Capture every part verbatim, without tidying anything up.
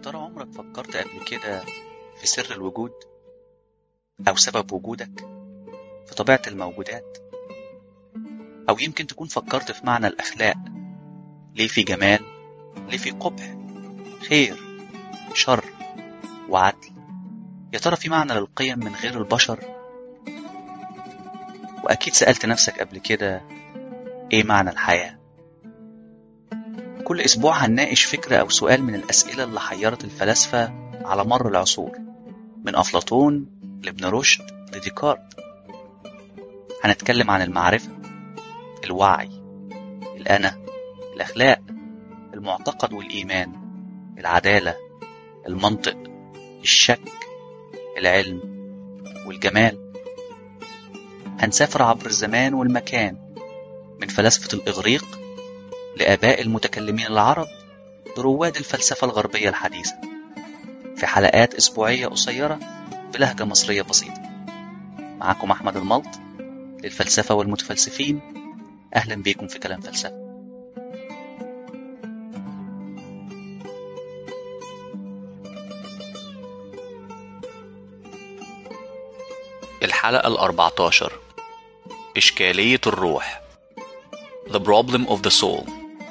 ترى عمرك فكرت قبل كده في سر الوجود أو سبب وجودك، في طبيعة الموجودات؟ أو يمكن تكون فكرت في معنى الأخلاق، ليه في جمال، ليه في قبح، خير، شر وعدل؟ يا ترى في معنى للقيم من غير البشر؟ وأكيد سألت نفسك قبل كده إيه معنى الحياة؟ كل أسبوع هنناقش فكرة أو سؤال من الأسئلة اللي حيرت الفلاسفة على مر العصور، من أفلاطون لابن رشد لديكارت. هنتكلم عن المعرفة، الوعي، الأنا، الأخلاق، المعتقد والإيمان، العدالة، المنطق، الشك، العلم والجمال. هنسافر عبر الزمان والمكان، من فلاسفة الإغريق لآباء المتكلمين العرب لرواد الفلسفة الغربية الحديثة، في حلقات أسبوعية قصيرة بلهجة مصرية بسيطة. معكم أحمد الملط للفلسفة والمتفلسفين. أهلا بيكم في كلام فلسفة. الحلقة الأربعتاشر، إشكالية الروح، The Problem of the Soul.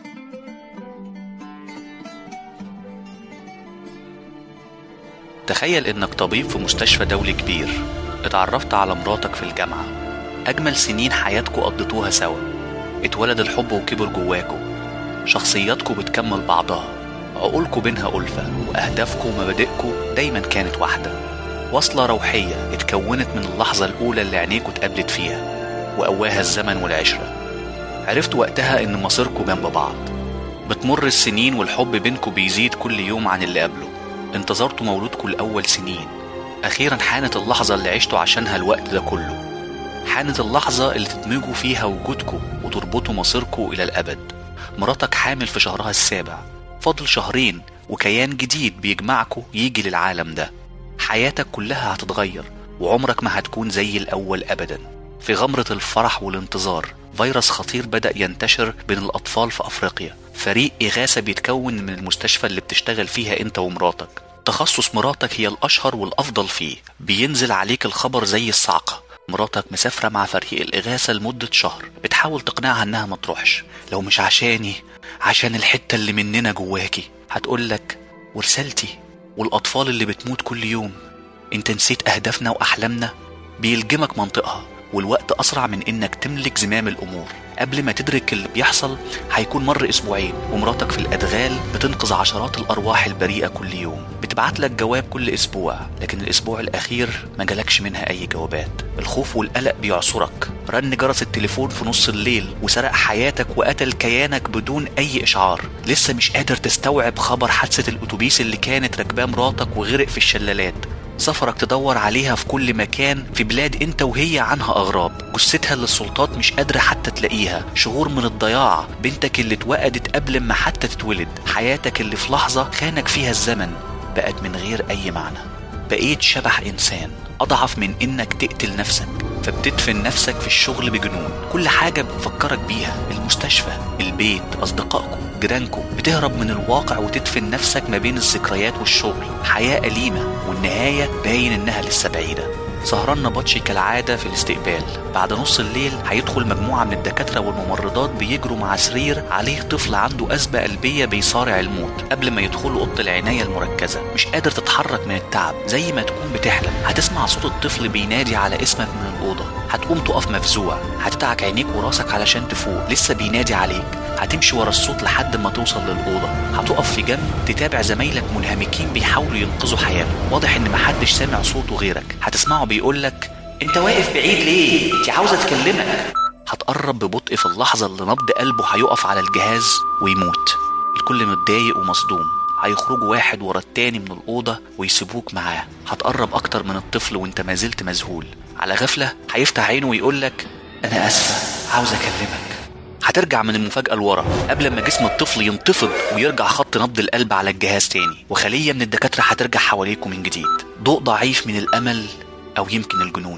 تخيل إنك طبيب في مستشفى دولي كبير، اتعرفت على مراتك في الجامعة، أجمل سنين حياتكوا قضيتوها سوا، اتولد الحب وكبر جواكوا، شخصياتكوا بتكمل بعضها، عقولكوا بينها ألفة، وأهدافكوا ومبادئكوا دايما كانت واحدة، وصلة روحية اتكونت من اللحظة الأولى اللي عينيكوا اتقابلت فيها، وقواها الزمن والعشرة. عرفتوا وقتها إن مصيركوا جنب بعض. بتمر السنين والحب بينكوا بيزيد كل يوم عن اللي قبله. انتظرتوا مولودكوا الأول سنين، أخيرا حانت اللحظة اللي عشتوا عشانها الوقت ده كله. حانت اللحظة اللي تدمجوا فيها وجودكوا وتربطوا مصيركوا إلى الأبد. مراتك حامل في شهرها السابع، فاضل شهرين وكيان جديد بيجمعكوا يجي للعالم ده. حياتك كلها هتتغير، وعمرك ما هتكون زي الأول أبدا. في غمرة الفرح والانتظار، فيروس خطير بدأ ينتشر بين الأطفال في أفريقيا. فريق إغاثة بيتكون من المستشفى اللي بتشتغل فيها أنت ومراتك. تخصص مراتك هي الأشهر والأفضل فيه. بينزل عليك الخبر زي الصعقة، مراتك مسافرة مع فريق الإغاثة لمدة شهر. بتحاول تقنعها أنها ما تروحش، لو مش عشاني، عشان الحتة اللي مننا جواكي. هتقولك ورسالتي والأطفال اللي بتموت كل يوم، انت نسيت أهدافنا وأحلامنا. بيلجمك منطقها، والوقت أسرع من إنك تملك زمام الأمور. قبل ما تدرك اللي بيحصل هيكون مر أسبوعين، ومراتك في الأدغال بتنقذ عشرات الأرواح البريئة كل يوم. بتبعت لك جواب كل أسبوع، لكن الأسبوع الأخير ما جالكش منها أي جوابات. الخوف والقلق بيعصرك. رن جرس التليفون في نص الليل وسرق حياتك وقتل كيانك بدون أي إشعار. لسه مش قادر تستوعب خبر حادثة الأتوبيس اللي كانت راكباه مراتك وغرق في الشلالات. سفرك تدور عليها في كل مكان في بلاد انت وهي عنها أغراب. جثتها اللي السلطات مش قادرة حتى تلاقيها. شعور من الضياع. بنتك اللي اتوقدت قبل ما حتى تتولد. حياتك اللي في لحظة خانك فيها الزمن بقت من غير أي معنى. بقيت شبح إنسان أضعف من إنك تقتل نفسك، فبتدفن نفسك في الشغل بجنون. كل حاجة بتفكرك بيها، المستشفى، البيت، أصدقائكم، جيرانكم. بتهرب من الواقع وتدفن نفسك ما بين الذكريات والشغل. حياة أليمة، والنهاية باين إنها لسه بعيدة. سهران نبطشي كالعادة في الاستقبال. بعد نص الليل هيدخل مجموعة من الدكاترة والممرضات بيجروا مع سرير عليه طفل عنده أزمة قلبية بيصارع الموت. قبل ما يدخلوا أوضة العناية المركزة، مش قادر تتحرك من التعب، زي ما تكون بتحلم. هتسمع صوت الطفل بينادي على اسمك من الأوضة. هتقوم تقف مفزوع، هتدعك عينيك وراسك علشان تفوق، لسه بينادي عليك. هتمشي ورا الصوت لحد ما توصل للأوضة. هتقف في جنب تتابع زمايلك منهمكين بيحاولوا ينقذوا حياتهم. واضح ان محدش سامع صوته غيرك. هتسمعه بيقولك انت واقف بعيد ليه؟ انت عاوزة تكلمك. هتقرب ببطء في اللحظة اللي نبض قلبه هيقف على الجهاز ويموت. الكل متضايق ومصدوم. هيخرجوا واحد ورا التاني من الأوضة ويسيبوك معاه. هتقرب أكتر من الطفل وانت ما زلت مذهول. على غفلة هيفتح عينه ويقولك أنا أسفة، عاوز أكلمك. هترجع من المفاجأة لورا قبل ما جسم الطفل ينتفض ويرجع خط نبض القلب على الجهاز تاني، وخلية من الدكاترة هترجع حواليكم من جديد. ضوء ضعيف من الأمل أو يمكن الجنون.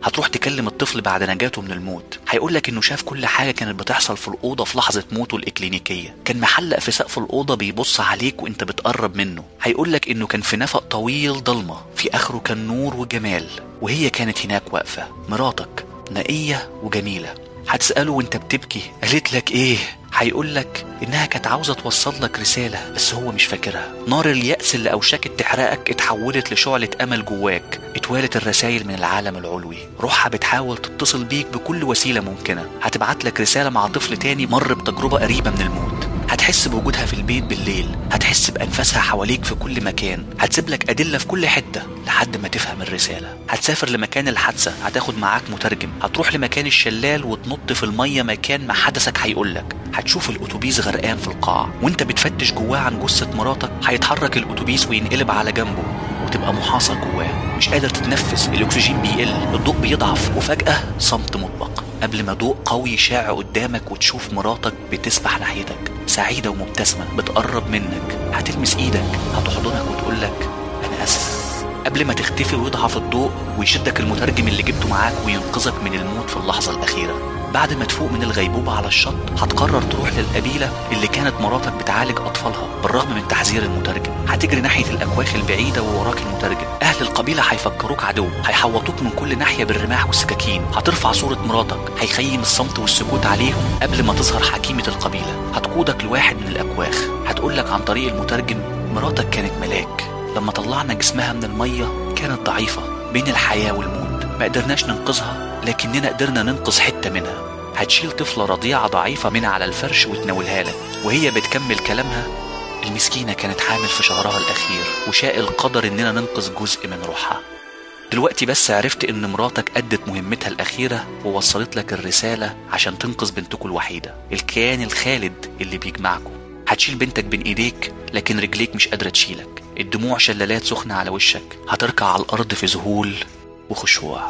هتروح تكلم الطفل بعد نجاته من الموت، هيقولك انه شاف كل حاجة كانت بتحصل في الأوضة في لحظة موته الإكلينيكية، كان محلق في سقف الأوضة بيبص عليك وانت بتقرب منه، هيقولك انه كان في نفق طويل ضلمة في آخره كان نور وجمال، وهي كانت هناك واقفة مراتك نقية وجميلة. هتسأله وانت بتبكي قالت لك ايه؟ هيقولك انها كانت عاوزة توصل لك رسالة بس هو مش فاكرها. نار اليأس اللي اوشكت تحرقك اتحولت لشعلة امل جواك، اتوالت الرسائل من العالم العلوي، روحها بتحاول تتصل بيك بكل وسيلة ممكنة، هتبعت لك رسالة مع طفل تاني مر بتجربة قريبة من الموت، هتحس بوجودها في البيت بالليل، هتحس بأنفاسها حواليك في كل مكان، هتسيب لك أدلة في كل حتة لحد ما تفهم الرسالة. هتسافر لمكان الحادثة، هتاخد معاك مترجم، هتروح لمكان الشلال وتنط في المية مكان ما حدثك هيقولك، هتشوف الأتوبيس غرقان في القاع وانت بتفتش جواه عن جثة مراتك، هيتحرك الأتوبيس وينقلب على جنبه وتبقى محاصر جواه، مش قادر تتنفس، الأكسجين بيقل، الضوء بيضعف، وفجأة صمت مطبق قبل ما ضوء قوي يشع قدامك وتشوف مراتك بتسبح ناحيتك سعيدة ومبتسمة بتقرب منك، هتلمس ايدك، هتحضنك وتقولك انا اسف، قبل ما تختفي ويضعف الضوء ويشدك المترجم اللي جبته معاك وينقذك من الموت في اللحظة الأخيرة. بعد ما تفوق من الغيبوبة على الشط هتقرر تروح للقبيلة اللي كانت مراتك بتعالج أطفالها بالرغم من تحذير المترجم، هتجري ناحية الأكواخ البعيدة ووراك المترجم، أهل القبيلة هيفكروك عدو، هيحوطوك من كل ناحية بالرماح والسكاكين، هترفع صورة مراتك، هيخيم الصمت والسكوت عليهم قبل ما تظهر حكيمة القبيلة، هتقودك لواحد من الأكواخ، هتقولك عن طريق المترجم مراتك كانت ملاك، لما طلعنا جسمها من المية كانت ضعيفة بين الحياة والموت، ما قدرناش ننقذها لكننا قدرنا ننقذ حتة منها، هتشيل طفلة رضيعة ضعيفة منها على الفرش وتناولها لك، وهي بتكمل كلامها المسكينة كانت حامل في شهرها الأخير وشاء القدر إننا ننقذ جزء من روحها. دلوقتي بس عرفت إن مراتك أدت مهمتها الأخيرة ووصلت لك الرسالة عشان تنقذ بنتكم الوحيدة، الكيان الخالد اللي بيجمعكم. هتشيل بنتك بين إيديك لكن رجليك مش قادرة تشيلك، الدموع شلالات سخنة على وشك، هتركع على الأرض في ذهول وخشوع.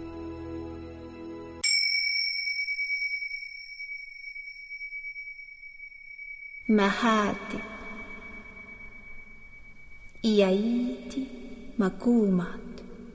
Mahati Iaiti Makumat.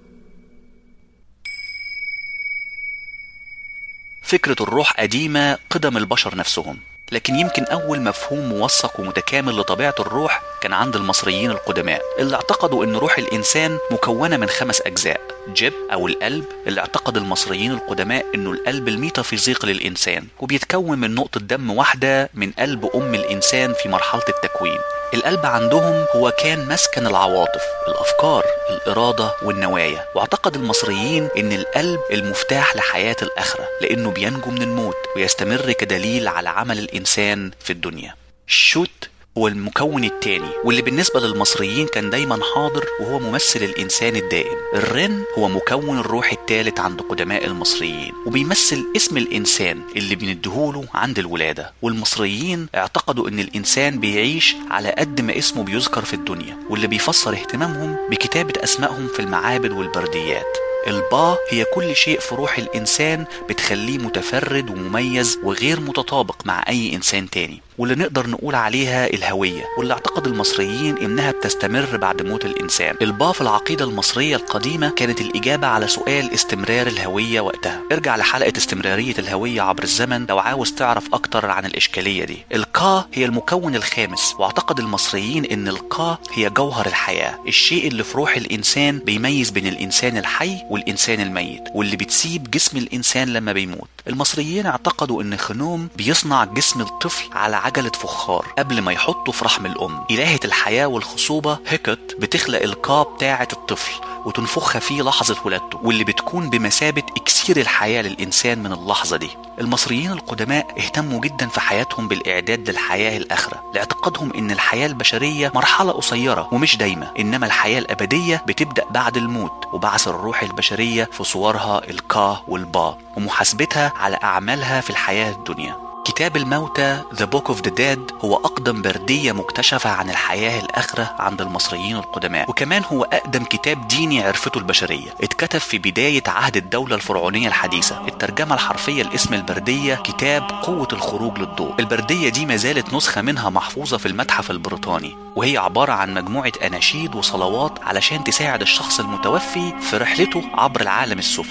فكرة الروح قديمة قدم البشر نفسهم، لكن يمكن أول مفهوم موثق ومتكامل لطبيعة الروح كان عند المصريين القدماء اللي اعتقدوا أن روح الإنسان مكونة من خمس أجزاء. جب أو القلب، اللي اعتقد المصريين القدماء أنه القلب الميتافيزيقي للإنسان وبيتكون من نقطة دم واحدة من قلب أم الإنسان في مرحلة التكوين. القلب عندهم هو كان مسكن العواطف، الأفكار، الإرادة والنوايا، واعتقد المصريين أن القلب المفتاح لحياة الآخرة لأنه بينجو من الموت ويستمر كدليل على عمل الإنسان في الدنيا. الشوت هو المكون الثاني واللي بالنسبة للمصريين كان دايما حاضر وهو ممثل الإنسان الدائم. الرن هو مكون الروح الثالث عند قدماء المصريين وبيمثل اسم الإنسان اللي بندهوله عند الولادة، والمصريين اعتقدوا أن الإنسان بيعيش على قد ما اسمه بيذكر في الدنيا، واللي بيفسر اهتمامهم بكتابة أسمائهم في المعابد والبرديات. البا هي كل شيء في روح الإنسان بتخليه متفرد ومميز وغير متطابق مع أي إنسان تاني، واللي نقدر نقول عليها الهوية، واللي اعتقد المصريين إنها بتستمر بعد موت الإنسان. البا في العقيدة المصرية القديمة كانت الإجابة على سؤال استمرار الهوية وقتها. ارجع لحلقة استمرارية الهوية عبر الزمن لو عاوز تعرف أكتر عن الإشكالية دي. الكا هي المكون الخامس، واعتقد المصريين إن الكا هي جوهر الحياة، الشيء اللي في روح الإنسان بيميز بين الإنسان الحي والإنسان الميت، واللي بتسيب جسم الإنسان لما بيموت. المصريين اعتقدوا إن خنوم بيصنع جسم الطفل على عجلة فخار قبل ما يحطه في رحم الأم. إلهة الحياة والخصوبة هيكت بتخلق الكا بتاعة الطفل وتنفخها فيه لحظة ولادته، واللي بتكون بمثابة إكسير الحياة للإنسان من اللحظة دي. المصريين القدماء اهتموا جدا في حياتهم بالإعداد للحياة الآخرة، لاعتقادهم إن الحياة البشرية مرحلة قصيرة ومش دايمة، إنما الحياة الأبدية بتبدأ بعد الموت، وبعث الروح البشرية في صورها الكا والبا ومحاسبتها على أعمالها في الحياة الدنيا. كتاب الموتى The Book of the Dead هو أقدم بردية مكتشفة عن الحياة الآخرة عند المصريين القدماء، وكمان هو أقدم كتاب ديني عرفته البشرية. اتكتب في بداية عهد الدولة الفرعونية الحديثة. الترجمة الحرفية لاسم البردية كتاب قوة الخروج للضوء. البردية دي ما زالت نسخة منها محفوظة في المتحف البريطاني، وهي عبارة عن مجموعة أناشيد وصلوات علشان تساعد الشخص المتوفي في رحلته عبر العالم السفلي.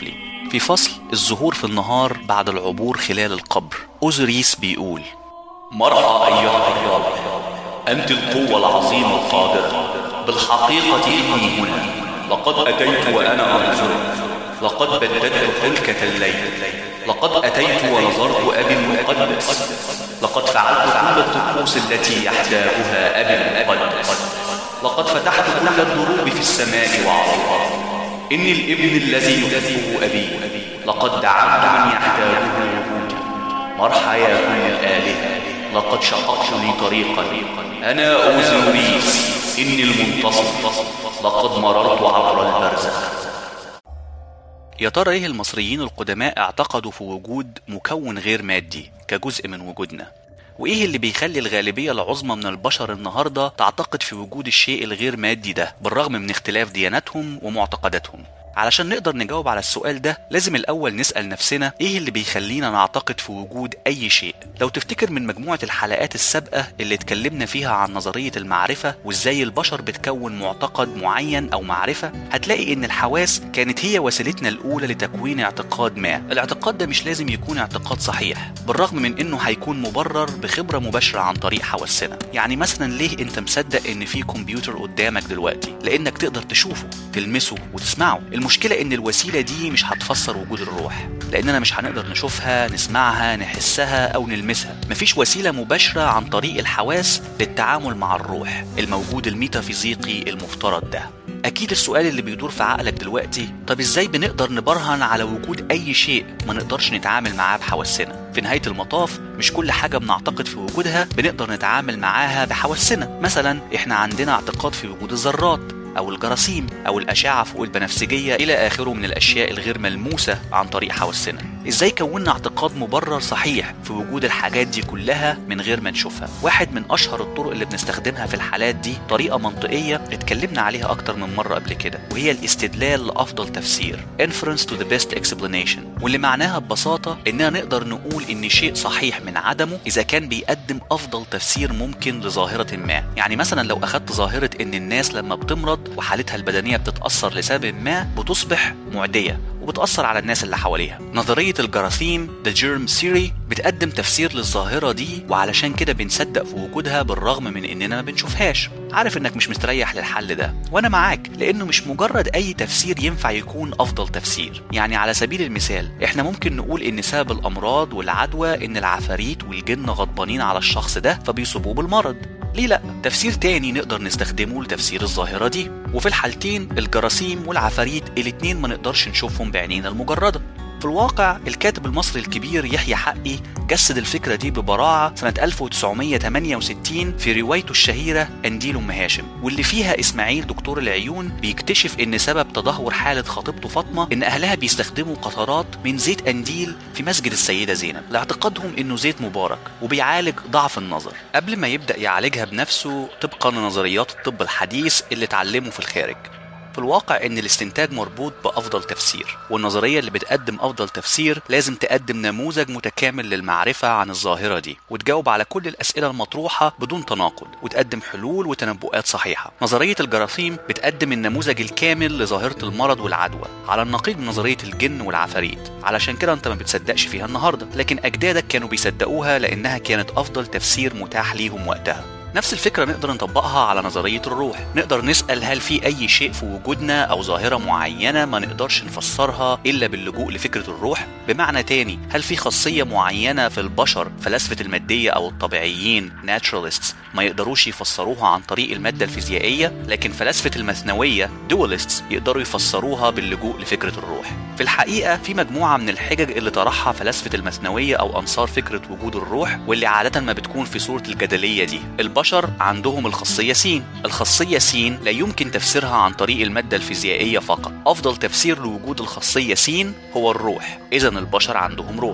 في فصل الظهور في النهار بعد العبور خلال القبر، أوزوريس بيقول: مرحى أيها الرب، أنت القوة العظيمة القادرة، بالحقيقة إني هنا، لقد أتيت وأنا أنظرك، لقد بددت حلكة الليل، لقد أتيت ونظرت أبي المقدس، لقد فعلت كل الطقوس التي يحتاجها أبي المقدس، لقد فتحت كل الدروب في السماء وعلى الأرض. إني الابن الذي يحبه أبي، لقد دعمت من يحتاجه وجودي. مرحى يا كل الآلهة، لقد شققت لي طريقا، أنا أوزوريس، إني المنتصر، لقد مررت عبر البرزخ. يا ترى ايه المصريين القدماء اعتقدوا في وجود مكون غير مادي كجزء من وجودنا؟ وايه اللي بيخلي الغالبية العظمى من البشر النهاردة تعتقد في وجود الشيء الغير مادي ده بالرغم من اختلاف دياناتهم ومعتقداتهم؟ علشان نقدر نجاوب على السؤال ده لازم الأول نسأل نفسنا ايه اللي بيخلينا نعتقد في وجود أي شيء. لو تفتكر من مجموعة الحلقات السابقة اللي اتكلمنا فيها عن نظرية المعرفة وازاي البشر بتكون معتقد معين أو معرفة، هتلاقي ان الحواس كانت هي وسيلتنا الأولى لتكوين اعتقاد ما. الاعتقاد ده مش لازم يكون اعتقاد صحيح بالرغم من انه هيكون مبرر بخبرة مباشرة عن طريق حواسنا. يعني مثلا ليه انت مصدق ان في كمبيوتر قدامك دلوقتي؟ لانك تقدر تشوفه، تلمسه وتسمعه. المشكلة ان الوسيلة دي مش هتفسر وجود الروح، لاننا مش هنقدر نشوفها، نسمعها، نحسها او نلمسها. مفيش وسيلة مباشرة عن طريق الحواس للتعامل مع الروح، الموجود الميتافيزيقي المفترض ده. اكيد السؤال اللي بيدور في عقلك دلوقتي، طب ازاي بنقدر نبرهن على وجود اي شيء ما نقدرش نتعامل معاه بحواسنا؟ في نهاية المطاف مش كل حاجة بنعتقد في وجودها بنقدر نتعامل معاها بحواسنا. مثلا احنا عندنا اعتقاد في وجود الذرات أو الجراثيم أو الأشعة فوق البنفسجية إلى آخره من الأشياء الغير ملموسة عن طريق حواسنا. إزاي كوننا اعتقاد مبرر صحيح في وجود الحاجات دي كلها من غير ما نشوفها؟ واحد من أشهر الطرق اللي بنستخدمها في الحالات دي طريقة منطقية اتكلمنا عليها أكتر من مرة قبل كده، وهي الاستدلال لأفضل تفسير inference to the best explanation، واللي معناها ببساطة إننا نقدر نقول إن شيء صحيح من عدمه إذا كان بيقدم أفضل تفسير ممكن لظاهرة ما. يعني مثلا لو أخدت ظاهرة إن الناس لما بتمرض وحالتها البدنية بتتأثر لسبب ما بتصبح معدية وبتأثر على الناس اللي حواليها، نظرية الجراثيم The Germ Theory بتقدم تفسير للظاهرة دي، وعلشان كده بنصدق في وجودها بالرغم من إننا ما بنشوفهاش. عارف إنك مش مستريح للحل ده وأنا معاك، لأنه مش مجرد أي تفسير ينفع يكون أفضل تفسير. يعني على سبيل المثال إحنا ممكن نقول إن سبب الأمراض والعدوى إن العفاريت والجن غضبانين على الشخص ده فبيصيبوه بالمرض. ليه لأ؟ تفسير تاني نقدر نستخدمه لتفسير الظاهرة دي، وفي الحالتين الجراثيم والعفاريت الاتنين ما نقدرش نشوفهم بعينينا المجردة. في الواقع الكاتب المصري الكبير يحيى حقي جسد الفكرة دي ببراعة سنة ألف وتسعمية تمانية وستين في روايته الشهيرة قنديل أم هاشم، واللي فيها إسماعيل دكتور العيون بيكتشف إن سبب تدهور حالة خطيبته فاطمة إن أهلها بيستخدموا قطرات من زيت قنديل في مسجد السيدة زينب لاعتقادهم إنه زيت مبارك وبيعالج ضعف النظر، قبل ما يبدأ يعالجها بنفسه طبقا لنظريات الطب الحديث اللي اتعلمه في الخارج. في الواقع ان الاستنتاج مربوط بافضل تفسير، والنظريه اللي بتقدم افضل تفسير لازم تقدم نموذج متكامل للمعرفه عن الظاهره دي وتجاوب على كل الاسئله المطروحه بدون تناقض وتقدم حلول وتنبؤات صحيحه. نظريه الجراثيم بتقدم النموذج الكامل لظاهره المرض والعدوى على النقيض من نظريه الجن والعفاريت، علشان كده انت ما بتصدقش فيها النهارده، لكن اجدادك كانوا بيصدقوها لانها كانت افضل تفسير متاح ليهم وقتها. نفس الفكرة نقدر نطبقها على نظرية الروح. نقدر نسأل هل في أي شيء في وجودنا أو ظاهرة معينة ما نقدرش نفسرها إلا باللجوء لفكرة الروح؟ بمعنى تاني، هل في خاصية معينة في البشر فلاسفة المادية أو الطبيعيين naturalists ما يقدروش يفسروها عن طريق المادة الفيزيائية، لكن فلاسفة المثنوية dualists يقدروا يفسروها باللجوء لفكرة الروح؟ في الحقيقة في مجموعة من الحجج اللي طرحها فلاسفة المثنوية أو أنصار فكرة وجود الروح، واللي عادة ما بتكون في صورة الجدلية دي. البشر عندهم الخاصية سين، الخاصية سين لا يمكن تفسيرها عن طريق المادة الفيزيائية فقط. أفضل تفسير لوجود الخاصية سين هو الروح، إذن البشر عندهم روح.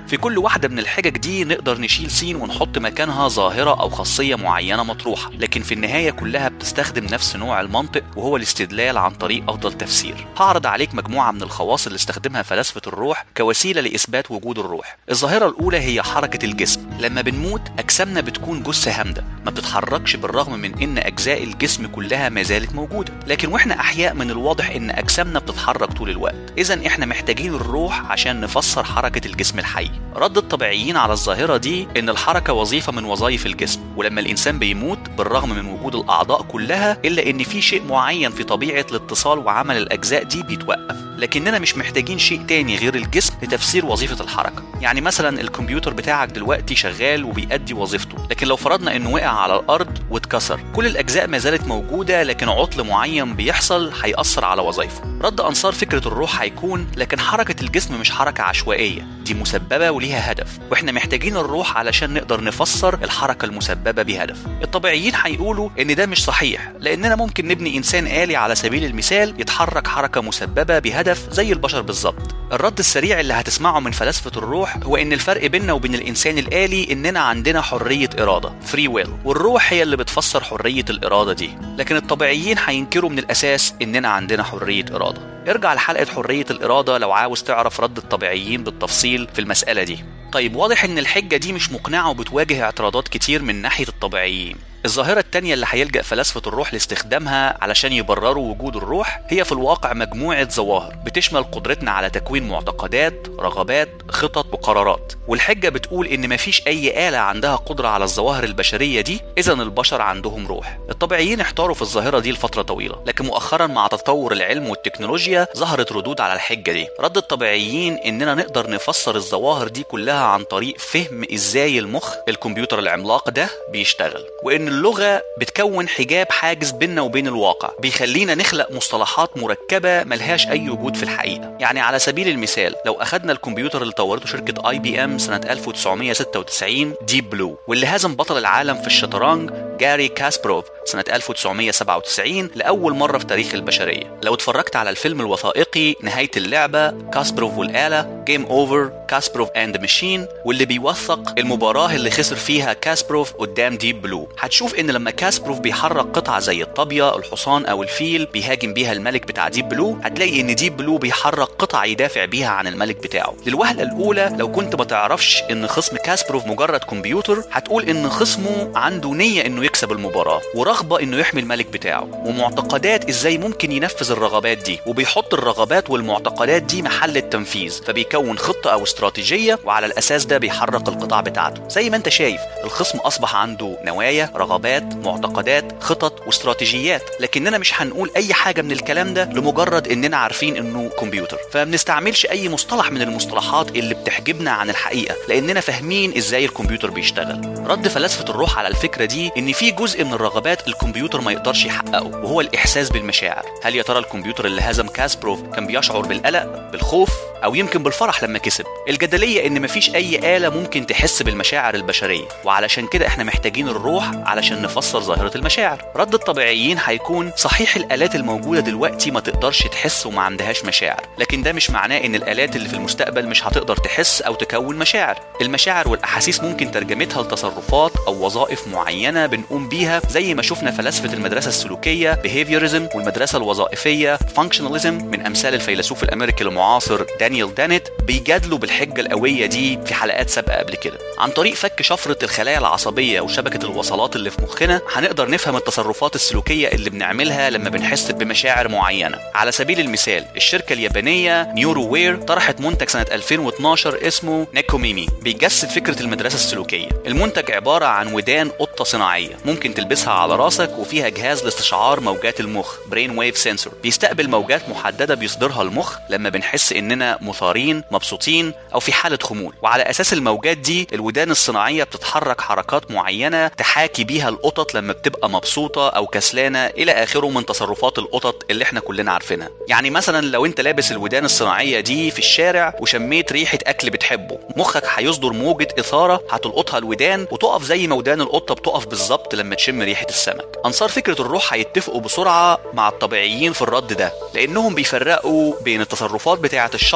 في كل واحدة من الحجج دي نقدر نشيل سين ونحط مكانها ظاهرة أو خاصية معينة مطروحة، لكن في النهاية كلها بتستخدم نفس نوع المنطق وهو الاستدلال عن طريق أفضل تفسير. هعرض عليك مجموعة من الخواص اللي استخدمها فلاسفة الروح كوسيلة لإثبات وجود الروح. الظاهرة الأولى هي حركة الجسم. لما بنموت أجسامنا بتكون جثة هامدة ما بتتحركش، بالرغم من إن أجزاء الجسم كلها ما زالت موجودة، لكن وإحنا أحياء من الواضح إن أجسامنا بتتحرك طول الوقت. إذن إحنا محتاجين الروح عشان نفسر حركة الجسم الحي. رد الطبيعيين على الظاهرة دي إن الحركة وظيفة من وظائف الجسم، ولما الإنسان بيموت بالرغم من وجود الأعضاء كلها إلا إن في شيء معين في طبيعة الاتصال وعمل الأجزاء دي بيتوقف، لكننا مش محتاجين شيء تاني غير الجسم لتفسير وظيفة الحركة. يعني مثلا الكمبيوتر بتاعك دلوقتي شغال وبيأدي وظيفته، لكن لو فرضنا إنه وقع على الأرض واتكسر، كل الأجزاء ما زالت موجودة، لكن عطل معين بيحصل هيأثر على وظائفه. رد أنصار فكرة الروح هيكون لكن حركة الجسم مش حركة عشوائية، دي مسببة وليها هدف، واحنا محتاجين الروح علشان نقدر نفسر الحركة المسببة بهدف. الطبيعيين هيقولوا ان ده مش صحيح، لاننا ممكن نبني انسان آلي على سبيل المثال يتحرك حركة مسببة بهدف زي البشر بالظبط. الرد السريع اللي هتسمعه من فلاسفة الروح هو ان الفرق بيننا وبين الانسان الآلي اننا عندنا حرية إرادة free will، والروح هي اللي بتفسر حرية الإرادة دي، لكن الطبيعيين هينكروا من الأساس اننا عندنا حرية إرادة. ارجع لحلقة حرية الإرادة لو عاوز تعرف رد الطبيعيين بالتفصيل في المسألة دي. طيب واضح ان الحجة دي مش مقنعة وبتواجه اعتراضات كتير من ناحية الطبيعيين. الظاهرة التانية اللي هيلجأ فلاسفة الروح لاستخدامها علشان يبرروا وجود الروح هي في الواقع مجموعة ظواهر بتشمل قدرتنا على تكوين معتقدات، رغبات، خطط وقرارات. والحجة بتقول ان مفيش اي آلة عندها قدرة على الظواهر البشرية دي، اذن البشر عندهم روح. الطبيعيين احتاروا في الظاهرة دي لفترة طويلة، لكن مؤخرا مع تطور العلم والتكنولوجيا ظهرت ردود على الحجة دي. رد الطبيعيين اننا نقدر نفسر الظواهر دي كلها عن طريق فهم ازاي المخ الكمبيوتر العملاق ده بيشتغل، وان اللغة بتكون حجاب حاجز بيننا وبين الواقع بيخلينا نخلق مصطلحات مركبة ملهاش أي وجود في الحقيقة. يعني على سبيل المثال لو أخدنا الكمبيوتر اللي طورته شركة آي بي إم سنة ألف وتسعمية ستة وتسعين ديب بلو، واللي هزم بطل العالم في الشطرنج جاري كاسبروف سنة ألف وتسعمية سبعة وتسعين لأول مرة في تاريخ البشرية. لو اتفرجت على الفيلم الوثائقي نهاية اللعبة كاسبروف والآلة جيم أوفر كاسبروف أند ماشين، واللي بيوثق المباراة اللي خسر فيها كاسبروف قدام ديب بلو، هتشوف ان لما كاسبروف بيحرك قطعة زي الطابية، الحصان او الفيل بيهاجم بيها الملك بتاع ديب بلو، هتلاقي ان ديب بلو بيحرك قطعة يدافع بيها عن الملك بتاعه. للوهلة الاولى لو كنت ما تعرفش ان خصم كاسبروف مجرد كمبيوتر، هتقول ان خصمه عنده نية انه يكسب المباراة ورغبة انه يحمي الملك بتاعه، ومعتقدات ازاي ممكن ينفذ الرغبات دي، وبيحط الرغبات والمعتقدات دي محل التنفيذ، فبيكون خطة او استراتيجية وعلى الاساس ده بيحرك القطع بتاعته. زي ما انت شايف الخصم اصبح عنده نوايا، رغبات، معتقدات، خطط واستراتيجيات، لكننا مش هنقول اي حاجة من الكلام ده لمجرد اننا عارفين انه كمبيوتر، فمنستعملش اي مصطلح من المصطلحات اللي بتحجبنا عن الحقيقة لاننا فاهمين ازاي الكمبيوتر بيشتغل. رد فلاسفة الروح على الفكرة دي ان في جزء من الرغبات الكمبيوتر ما يقدرش يحققه، وهو الاحساس بالمشاعر. هل يا ترى الكمبيوتر اللي هزم كاسبروف كان بيشعر بالقلق، بالخوف، او يمكن بالفرح لما كسب؟ الجدلية ان مفيش اي آلة ممكن تحس بالمشاعر البشرية، وعلشان كده احنا محتاجين الروح علشان نفسر ظاهرة المشاعر. رد الطبيعيين هيكون صحيح الآلات الموجودة دلوقتي ما تقدرش تحس وما عندهاش مشاعر، لكن ده مش معناه ان الآلات اللي في المستقبل مش هتقدر تحس او تكون مشاعر. المشاعر والاحاسيس ممكن ترجمتها لتصرفات او وظائف معينة بنقوم بيها، زي ما شفنا فلاسفة المدرسة السلوكية behaviorism والمدرسة الوظائفية functionalism من امثال الفيلسوف الامريكي المعاصر دانيال دانيت بيجادلوا بالحجة القوية دي في حلقات سابقة قبل كده. عن طريق فك شفرة الخلايا العصبية وشبكة الوصلات اللي في مخنا هنقدر نفهم التصرفات السلوكية اللي بنعملها لما بنحس بمشاعر معينة. على سبيل المثال الشركة اليابانية نيورو وير طرحت منتج سنة ألفين واثناشر اسمه نيكوميمي بيجسد فكرة المدرسة السلوكية. المنتج عبارة عن ودان قطة صناعية ممكن تلبسها على راسك، وفيها جهاز لاستشعار موجات المخ برين ويف سنسور بيستقبل موجات محددة بيصدرها المخ لما بنحس اننا مثارين، مبسوطين او في حالة خمول، وعلى اساس الموجات دي الودان الصناعية بتتحرك حركات معينة تحاكي بيها القطط لما بتبقى مبسوطة او كسلانة الى اخره من تصرفات القطط اللي احنا كلنا عارفينها. يعني مثلا لو انت لابس الودان الصناعية دي في الشارع وشميت ريحة اكل بتحبه، مخك هيصدر موجة اثارة هتلقطها الودان وتقف زي ما ودان القطة بتقف بالظبط لما تشم ريحة السمك. انصار فكرة الروح هيتفقوا بسرعة مع الطبيعيين في الرد ده، لانهم بيفرقوا بين التصرفات بتاعة الشخص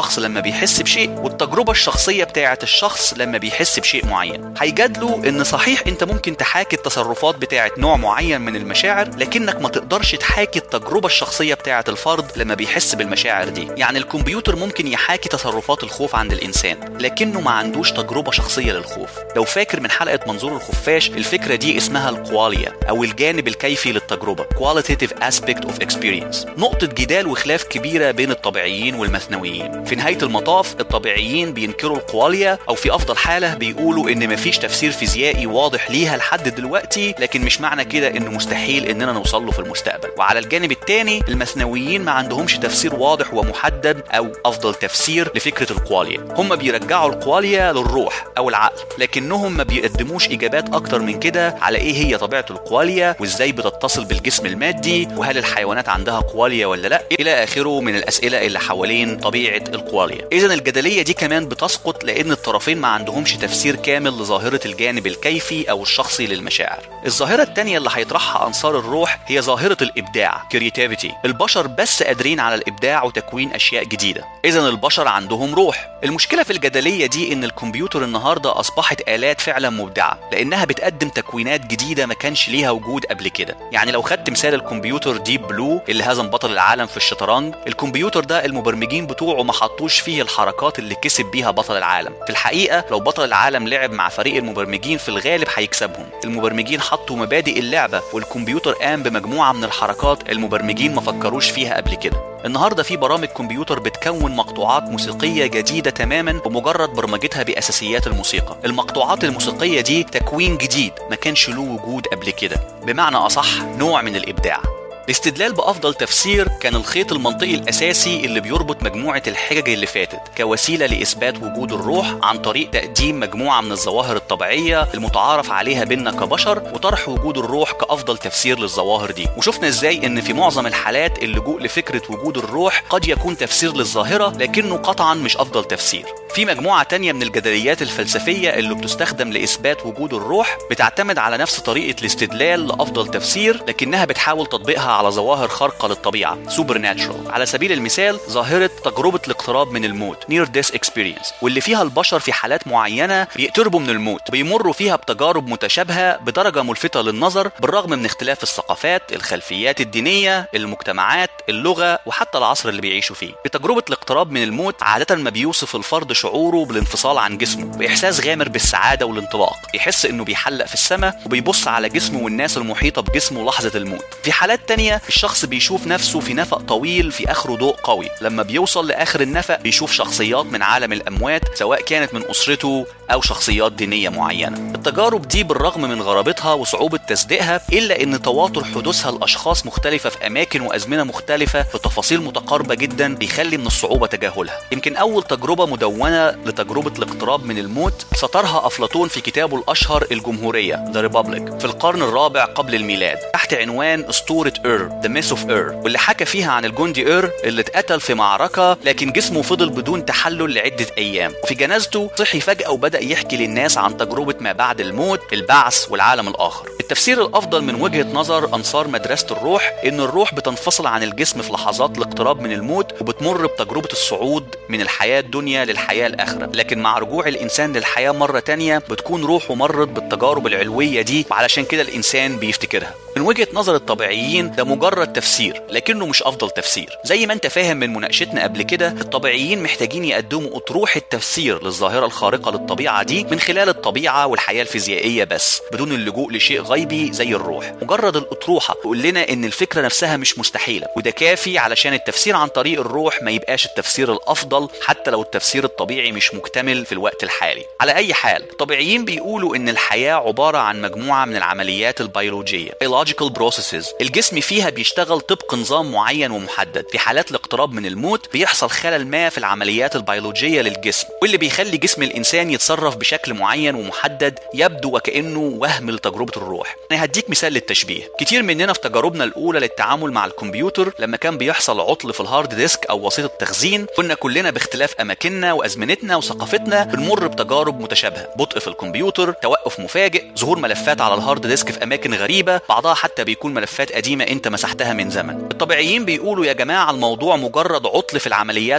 الشخص لما بيحس بشيء والتجربة الشخصية بتاعة الشخص لما بيحس بشيء معين. هيجادلوا ان صحيح انت ممكن تحاكي التصرفات بتاعة نوع معين من المشاعر، لكنك ما تقدرش تحاكي التجربة الشخصية بتاعة الفرد لما بيحس بالمشاعر دي. يعني الكمبيوتر ممكن يحاكي تصرفات الخوف عند الانسان، لكنه ما عندوش تجربة شخصية للخوف. لو فاكر من حلقة منظور الخفاش، الفكرة دي اسمها الكواليا او الجانب الكيفي للتجربة، qualitative aspect of experience. نقطة جدال وخلاف كبيرة بين الطبيعيين والمثنويين. في نهاية المطاف الطبيعيين بينكروا الكواليا، او في افضل حالة بيقولوا ان مفيش تفسير فيزيائي واضح ليها لحد دلوقتي، لكن مش معنى كده انه مستحيل اننا نوصل له في المستقبل. وعلى الجانب الثاني المثنويين ما عندهمش تفسير واضح ومحدد او افضل تفسير لفكرة الكواليا. هم بيرجعوا الكواليا للروح او العقل، لكنهم ما بيقدموش اجابات اكتر من كده على ايه هي طبيعة الكواليا وازاي بتتصل بالجسم المادي، وهل الحيوانات عندها كواليا ولا لا، الى اخره من الاسئلة اللي حوالين طبيعة الكواليا. اذا الجدلية دي كمان بتسقط لان الطرفين ما عندهمش تفسير كامل لظاهرة الجانب الكيفي او الشخصي للمشاعر. الظاهرة الثانية اللي هيطرحها انصار الروح هي ظاهرة الابداع creativity. البشر بس قادرين على الابداع وتكوين اشياء جديدة، اذا البشر عندهم روح. المشكلة في الجدلية دي ان الكمبيوتر النهاردة اصبحت آلات فعلا مبدعة، لانها بتقدم تكوينات جديدة ما كانش ليها وجود قبل كده. يعني لو خدت مثال الكمبيوتر ديب بلو اللي هزم بطل العالم في الشطرنج، الكمبيوتر ده المبرمجين بتوعه ما حطوش فيه الحركات اللي كسب بيها بطل العالم. في الحقيقة لو بطل العالم لعب مع فريق المبرمجين في الغالب هيكسبهم. المبرمجين حطوا مبادئ اللعبة والكمبيوتر قام بمجموعة من الحركات المبرمجين ما فكروش فيها قبل كده. النهاردة في برامج كمبيوتر بتكون مقطوعات موسيقية جديدة تماما بمجرد برمجتها بأساسيات الموسيقى. المقطوعات الموسيقية دي تكوين جديد ما كانش له وجود قبل كده، بمعنى أصح نوع من الإبداع. الاستدلال بأفضل تفسير كان الخيط المنطقي الأساسي اللي بيربط مجموعة الحجج اللي فاتت كوسيلة لإثبات وجود الروح عن طريق تقديم مجموعة من الظواهر الطبيعية المتعارف عليها بيننا كبشر، وطرح وجود الروح كأفضل تفسير للظواهر دي. وشفنا إزاي إن في معظم الحالات اللجوء لفكرة وجود الروح قد يكون تفسير للظاهرة، لكنه قطعا مش أفضل تفسير. في مجموعة تانية من الجدليات الفلسفية اللي بتستخدم لإثبات وجود الروح بتعتمد على نفس طريقة الاستدلال لأفضل تفسير، لكنها بتحاول تطبيقها على ظواهر خارقة للطبيعة supernatural. على سبيل المثال ظاهرة تجربة الاقتراب من الموت near death experience، واللي فيها البشر في حالات معينة بيقتربوا من الموت، بيمروا فيها بتجارب متشابهة بدرجة ملفتة للنظر بالرغم من اختلاف الثقافات، الخلفيات الدينية، المجتمعات، اللغة، وحتى العصر اللي بيعيشوا فيه. بتجربة الاقتراب من الموت عادة ما بيوصف الفرد شعوره بالانفصال عن جسمه بإحساس غامر بالسعادة والانطلاق، يحس انه بيحلق في السماء وبيبص على جسمه والناس المحيطة بجسمه لحظة الموت. في حالات تانية الشخص بيشوف نفسه في نفق طويل في آخره ضوء قوي، لما بيوصل لآخر النفق بيشوف شخصيات من عالم الأموات سواء كانت من أسرته أو شخصيات دينية معينة. التجارب دي بالرغم من غرابتها وصعوبة تصديقها إلا أن تواتر حدوثها لأشخاص مختلفة في أماكن وأزمنة مختلفة بتفاصيل متقاربة جدا بيخلي من الصعوبة تجاهلها. يمكن أول تجربة مدونة لتجربة الاقتراب من الموت سطرها أفلاطون في كتابه الأشهر الجمهورية The Republic في القرن الرابع قبل الميلاد تحت عنوان أسطورة إير The Myth of إير، واللي حكى فيها عن الجندي إير اللي اتقتل في معركة لكن جسمه فضل بدون تحلل لعدة أيام، وفي جنازته صحي فجأة وبدأ يحكي للناس عن تجربة ما بعد الموت، البعث والعالم الآخر. التفسير الأفضل من وجهة نظر أنصار مدرسة الروح إن الروح بتنفصل عن الجسم في لحظات الاقتراب من الموت وبتمر بتجربة الصعود من الحياة الدنيا للحياة الآخرة، لكن مع رجوع الإنسان للحياة مرة تانية بتكون روحه مرت بالتجارب العلوية دي، وعلشان كده الإنسان بيفتكرها. من وجهة نظر الطبيعيين ده مجرد تفسير لكنه مش أفضل تفسير. زي ما انت فاهم من مناقشتنا قبل كده، الطبيعيين محتاجين يقدموا أطروحة التفسير للظاهرة الخارقة للطبيعة دي من خلال الطبيعة والحياة الفيزيائية بس، بدون اللجوء لشيء غيبي زي الروح. مجرد الأطروحة تقول لنا إن الفكرة نفسها مش مستحيلة، وده كافي علشان التفسير عن طريق الروح ما يبقاش التفسير الأفضل حتى لو التفسير الطبيعي مش مكتمل في الوقت الحالي. على أي حال الطبيعيين بيقولوا إن الحياة عبارة عن مجموعة من العمليات البيولوجية biological processes، الجسم فيها بيشتغل طبق نظام معين ومحدد. في حالات الاقتراب من الموت بيحصل خلل ما في العمليات البيولوجية للجسم، واللي بيخلي جسم الإنسان يتصرف بشكل معين ومحدد يبدو وكأنه وهم لتجربة الروح. أنا هديك مثال للتشبيه. كتير مننا في تجاربنا الأولى للتعامل مع الكمبيوتر لما كان بيحصل عطل في الهارد ديسك أو وسيط التخزين، كنا كلنا باختلاف أماكننا وأزمنتنا وثقافتنا بنمر بتجارب متشابهة، بطء في الكمبيوتر، توقف مفاجئ، ظهور ملفات على الهارد ديسك في أماكن غريبة، بعضها حتى بيكون ملفات قديمة أنت مسحتها من زمن. الطبيعيين بيقولوا يا جماعة الموضوع مجرد عطل في العمليات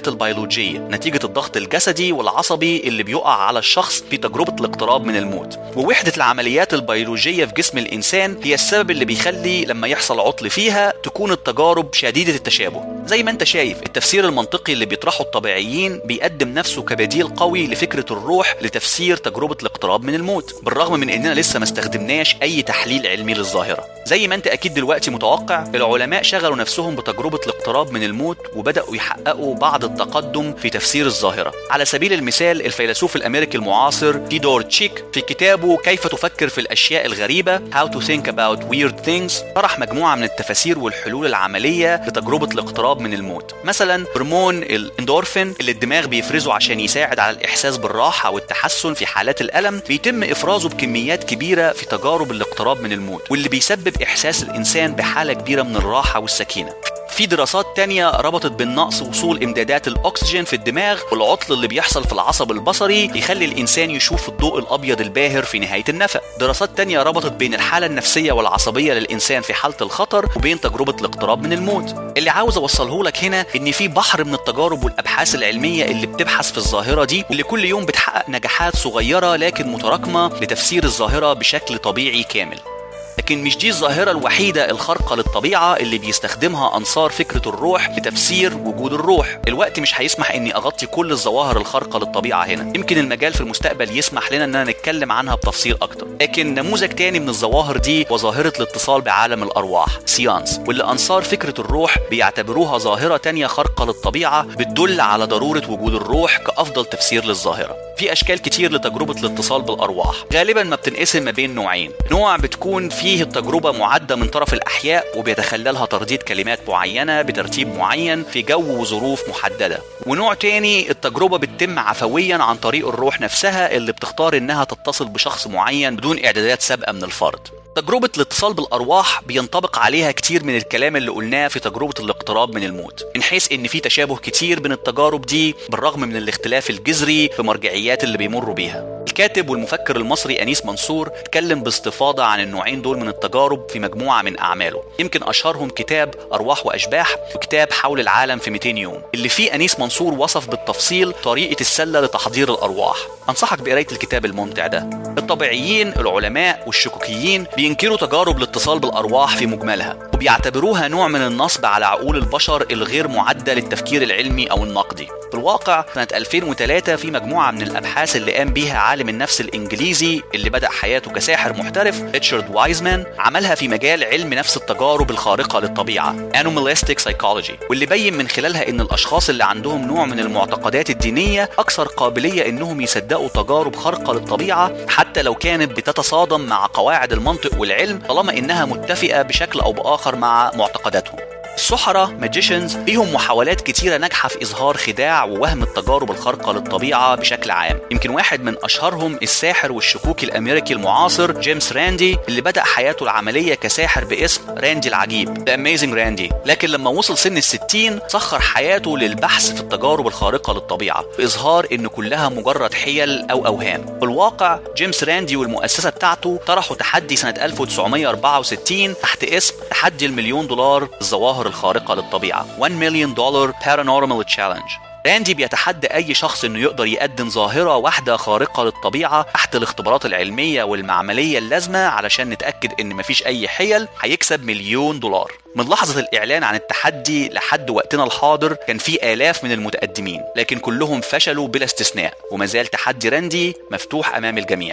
البيولوجية نتيجة الضغط الجسدي والعصبي اللي بيقع على الشخص في تجربة الاقتراب من الموت. ووحدة العمليات البيولوجية في جسم الإنسان هي السبب اللي بيخلي لما يحصل عطل فيها تكون التجارب شديدة التشابه. زي ما انت شايف التفسير المنطقي اللي بيطرحه الطبيعيين بيقدم نفسه كبديل قوي لفكرة الروح لتفسير تجربة الاقتراب من الموت، بالرغم من اننا لسه ما استخدمناش اي تحليل علمي للظاهرة. زي ما انت اكيد دلوقتي متوقع، العلماء شغلوا نفسهم بتجربة الاقتراب من الموت وبدأوا يحققوا بعض التقدم في تفسير الظاهرة. على سبيل المثال الفيلسوف الامريكي المعاصر تيودور تشيك في كتابه كيف تفكر في الاشياء الغريبة How to think about weird things طرح مجموعة من التفاسير والحلول العملية لتجربة الاقتراب من الموت. مثلا هرمون الاندورفين اللي الدماغ بيفرزه عشان يساعد على الاحساس بالراحة والتحسن في حالات الألم بيتم افرازه بكميات كبيرة في تجارب الاقتراب من الموت، واللي بيسبب احساس الانسان بحالة كبيرة من الراحة والسكينة. في دراسات تانية ربطت بين نقص وصول امدادات الاكسجين في الدماغ والعطل اللي بيحصل في العصب البصري يخلي الانسان يشوف الضوء الابيض الباهر في نهاية النفق. دراسات تانية ربطت بين الحالة النفسية والعصبية للانسان في حالة الخطر وبين تجربة الاقتراب من الموت. اللي عاوز اوصله لك هنا ان في بحر من التجارب والابحاث العلمية اللي بتبحث في الظاهرة دي، واللي كل يوم بتحقق نجاحات صغيرة لكن متراكمة لتفسير الظاهرة بشكل طبيعي كامل. لكن مش دي الظاهرة الوحيدة الخارقة للطبيعة اللي بيستخدمها أنصار فكرة الروح لتفسير وجود الروح. الوقت مش هيسمح إني أغطي كل الظواهر الخارقة للطبيعة هنا، يمكن المجال في المستقبل يسمح لنا إننا نتكلم عنها بتفصيل أكتر. لكن نموذج تاني من الظواهر دي وظاهرة الاتصال بعالم الأرواح سيانس، واللي أنصار فكرة الروح بيعتبروها ظاهرة تانية خارقة للطبيعة بتدل على ضرورة وجود الروح كأفضل تفسير للظاهرة. في أشكال كتير لتجربة الاتصال بالأرواح، غالبا ما بتنقسم ما بين نوعين. نوع بتكون فيه التجربة معدة من طرف الأحياء وبيتخللها ترديد كلمات معينة بترتيب معين في جو وظروف محددة، ونوع تاني التجربة بتتم عفويا عن طريق الروح نفسها اللي بتختار إنها تتصل بشخص معين بدون إعدادات سابقة من الفرد. تجربة الاتصال بالأرواح بينطبق عليها كتير من الكلام اللي قلناه في تجربة الاقتراب من الموت، من حيث إن في تشابه كتير بين التجارب دي بالرغم من الاختلاف الجذري في مرجعيات اللي بيمروا بيها. الكاتب والمفكر المصري أنيس منصور اتكلم باستفاضة عن النوعين دول من التجارب في مجموعة من أعماله، يمكن أشهرهم كتاب أرواح وأشباح وكتاب حول العالم في مئتين يوم، اللي فيه أنيس منصور وصف بالتفصيل طريقة السلة لتحضير الأرواح. أنصحك بقراية الكتاب الممتع ده. الطبيعيين العلماء والشكوكيين بينكروا تجارب الاتصال بالأرواح في مجملها وبيعتبروها نوع من النصب على عقول البشر الغير معدة للتفكير العلمي أو النقدي. في الواقع سنة ألفين وثلاثة في مجموعة من الأبحاث اللي قام بيها عالم النفس الإنجليزي اللي بدأ حياته كساحر محترف ريتشارد وايزمان، عملها في مجال علم نفس التجارب الخارقة للطبيعة Animalistic Psychology، واللي بين من خلالها إن الأشخاص اللي عندهم نوع من المعتقدات الدينية أكثر قابلية إنهم يصدقوا تجارب خارقة للطبيعة حتى لو كانت بتتصادم مع قواعد المنطق والعلم طالما إنها متفقة بشكل أو بآخر مع معتقداتهم. السحرة ماجيشنز ليهم محاولات كتيرة ناجحة في إظهار خداع ووهم التجارب الخارقة للطبيعة بشكل عام. يمكن واحد من أشهرهم الساحر والشكوكي الأمريكي المعاصر جيمس راندي، اللي بدأ حياته العملية كساحر باسم راندي العجيب The Amazing Randy، لكن لما وصل سن الستين سخر حياته للبحث في التجارب الخارقة للطبيعة بإظهار إن كلها مجرد حيل أو أوهام. في الواقع جيمس راندي والمؤسسة بتاعته طرحوا تحدي سنة ألف وتسعمائة وأربعة وستين تحت اسم تحدي المليون دولار الظواهر الخارقة للطبيعة one million dollar paranormal challenge. راندي بيتحدى أي شخص إنه يقدر يقدم ظاهرة واحدة خارقة للطبيعة تحت الاختبارات العلمية والمعملية اللازمة علشان نتأكد إن مفيش أي حيل، هيكسب مليون دولار. من لحظة الإعلان عن التحدي لحد وقتنا الحاضر كان في آلاف من المتقدمين، لكن كلهم فشلوا بلا استثناء، ومازال تحدي راندي مفتوح أمام الجميع.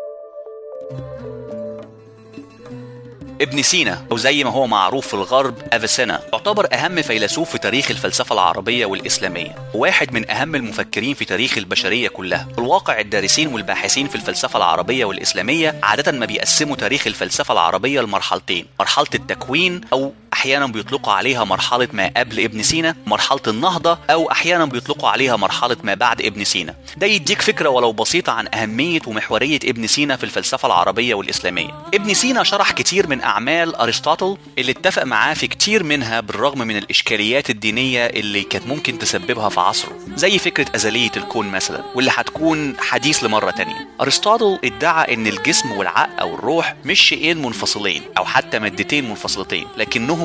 ابن سينا أو زي ما هو معروف في الغرب أفيسينا يعتبر أهم فيلسوف في تاريخ الفلسفة العربية والإسلامية، وواحد من أهم المفكرين في تاريخ البشرية كلها. في الواقع الدارسين والباحثين في الفلسفة العربية والإسلامية عادة ما بيقسموا تاريخ الفلسفة العربية لمرحلتين: مرحلة التكوين أو أحيانا بيطلقوا عليها مرحلة ما قبل ابن سينا، مرحلة النهضة أو أحيانا بيطلقوا عليها مرحلة ما بعد ابن سينا. ده يديك فكرة ولو بسيطة عن أهمية ومحورية ابن سينا في الفلسفة العربية والإسلامية. ابن سينا شرح كتير من أعمال أرسطاطل اللي اتفق معاه في كتير منها بالرغم من الإشكاليات الدينية اللي كانت ممكن تسببها في عصره، زي فكرة أزلية الكون مثلا، واللي هتكون حديث لمرة تانية. أرسطاطل ادعى إن الجسم والعقل أو الروح مش شيئين منفصلين أو حتى مادتين منفصلتين، لكنهم